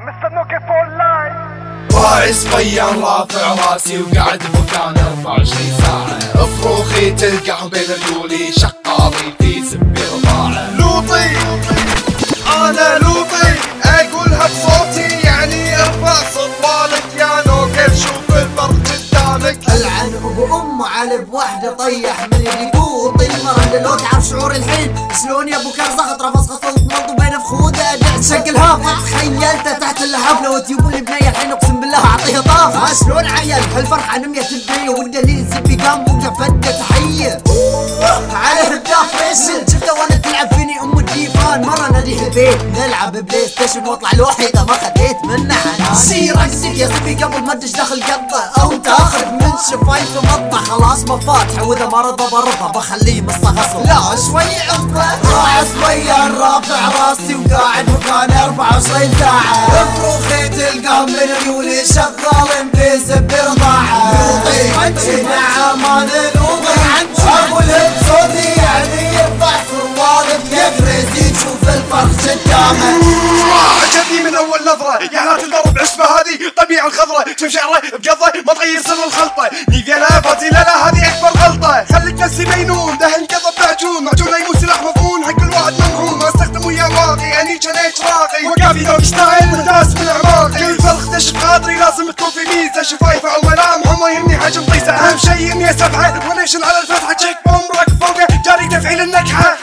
مستنوك فول لاين. واعس بيان رافع راسي وقاعد بمكان 24 ساعة، افروخي تلقاهم بين رجولي، شقاضي في سبي رضاعة. لوطي انا لوطي اقولها بصوتي، يعني ارفع صوالك يا نوكل، شوف الفرق قدامك. العن ابو امه على بوحده طيح من يقوطي المرة لو تعرف شعور الحين شلون يا ابو كرزه اطراف اسقط ملطو بين فخوده دعت شكل هافط تخيلته تحت اللحاف. لو تجيبون لي بنيه الحين اقسم بالله اعطيها طاف. شلون عيل هالفرق عن 100 بنيه، والدليل زبي قام وقف فده تحيه على هداف فيصل. شفته وانا تلعب فيني ام الديفان، مره ناديه البيت نلعب بلاي ستيشن واطلع الوحيده ما خذيت منه عنان. سير اقصد يا زبي قبل ما تدش داخل قطه او تاخذ من شفايف مطه، خلاص ما فاتحه واذا ما رضى برضه بخليه مستغصب. لا شوي عضه راعس بيان رافع راسي وقاعد مكان 24 ساعه، افروخي تلقاه من ريولي شغال بيز برضاعه. لوطي نعم انا لوطي اقولها بصوتي، يعني يرفع سروالك يا كريزي تشوف الفرق قدامك. عجبني من اول نظره يا لا تضرب عشبه هذه طبيعه الخضره، شوف شعره بقضه ما تغير سر الخلطه. نيفيلا فاتي لا هذه اكبر غلطه، خليك نفسي مينون دهن قضب معجون، معجون ايمو سلاح مضمون حق الواحد ممهون، ما استخدمه يا واقي اني جنيت راقي، وقافي دوك ستايل مهداس من اعماقي. كل فرق دش بخاطري لازم تكون في ميزه، شفايفه او ملامح وما يهمني حجم طيسه، اهم شيء اني اسبحه ونشن على الفتحه، تشيك بومرك فوقه جاري تفعيل النكحه.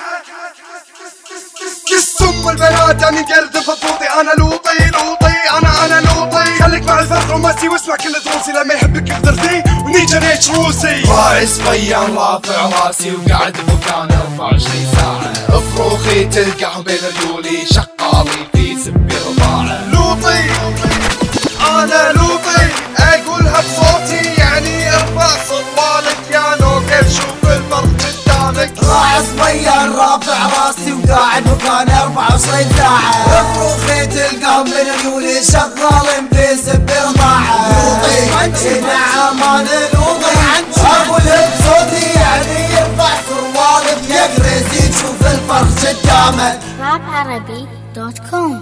كس ام البنات اني قرد فضوطي، انا لوطي انا لوطي، خليك مع الفرق روماسي واسمع كل دروسي، لما يحبك قدرتي وني جنيت روسي. واعس بيان رافع راسي وقاعد بمكان 24 ساعة، افروخي تلقاهم بين رجولي، شقاضي في سبي رضاعة. لوطي انا لوطي اقولها بصوتي، يعني ارفع صوالك يا نوكل، شوف الفرق قدامك. راعس بيان رافع راسي وقاعد مكان 24 ساعة، افروخي تلقاه من ريولي شغال بيز برضاعة. لوطي نعم انا لوطي اقولها بصوتي، يعني يرفع سروالك يا كريزي تشوف الفرق قدامك. raparabi.com